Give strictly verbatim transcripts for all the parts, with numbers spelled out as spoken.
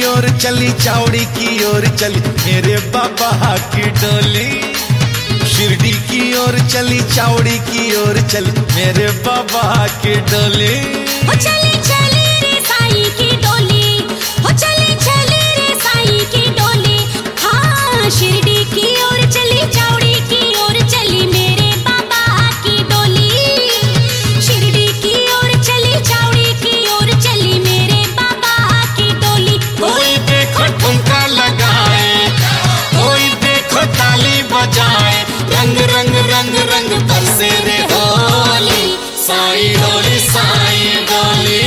ओर चली, चावड़ी की ओर चली मेरे बाबा की डोली। शिरडी की ओर चली, चावड़ी की ओर चली मेरे बाबा की डोली। हो चली चली रे साईं की डोली, हो चली चली रे साईं की डोली। हाँ शिरडी की ओर चली, चावड़ी की ओर चली मेरे बाबा की डोली। शिरडी की ओर चली, चावड़ी की ओर चली मेरे बाबा की डोली। कोई देखो ठुमका लगाए, कोई देखो ताली बजाए, रंग रंग रंग रंग बरसे रे होली। साईं डोली, साईं डोली।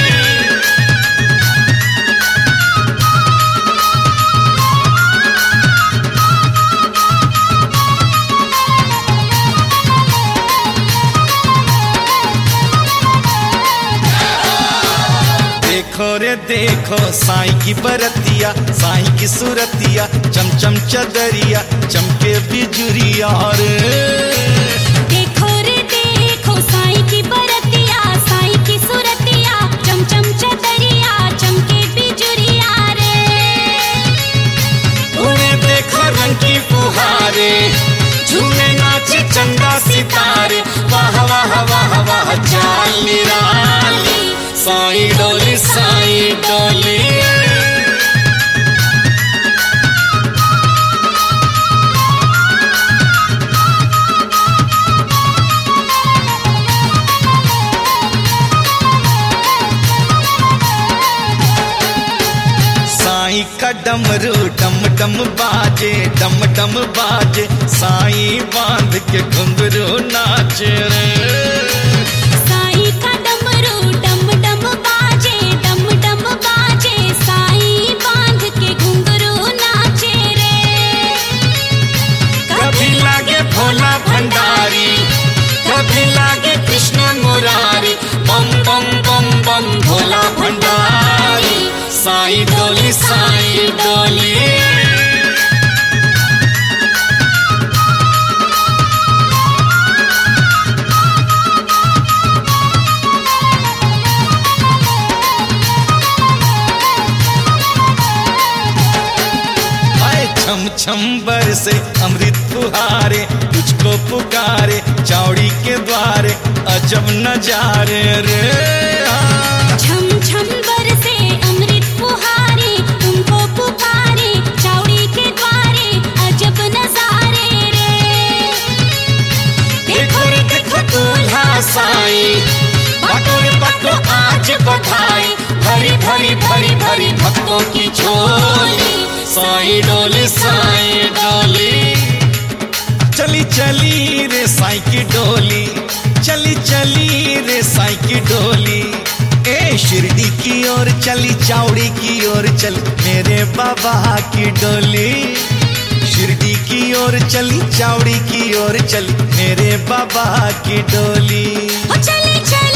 देखो रे देखो साईं की बरतिया, साईं की सूरतिया, चमचम चदरिया चमके बिजुरिया रे। देखो रे देखो साईं की बरतिया, साईं की सूरतिया, चमचम चदरिया चमके बिजुरिया रे। उन्हें देखो रंग की फुहारे, झूमे नाचे चंदा सितारे, वाह वाह वाह वाह चाल निराली। साईं डोली, साईं डोली। साईं का डमरू डम डम बाजे, डम डम बाजे, साईं बांध के घुंघरू नाचे रे। साईं का डमरू डम डम बाजे, डम डम बाजे, साईं बांध के घुंघरू नाचे रे। कभी लागे भोला भंडारी, कभी लागे कृष्ण मुरारी, बम बम बम बम भोला भंडारी। साईं डोली, साईं डोली। छम छम बरसे अमृत फुहारे, तुझको पुकारे चावड़ी के द्वारे, अजब नजारे रे। छम छम बरसे अमृत फुहारे, तुमको पुकारे चावड़ी के द्वारे, अजब नजारे रे। देखो रे देखो दूल्हा साईं, बाटो रे बाटो आज बधाई, भरी भरी भरी भरी भक्तों की झोली। साईं डोली, साईं डोली। चली चली रे साईं की डोली, चली चली रे साईं की डोली। ए शिरडी की ओर चली, चावड़ी की ओर चली मेरे बाबा की डोली। शिरडी की ओर चली, चावड़ी की ओर चली मेरे बाबा की डोली। हो चली चली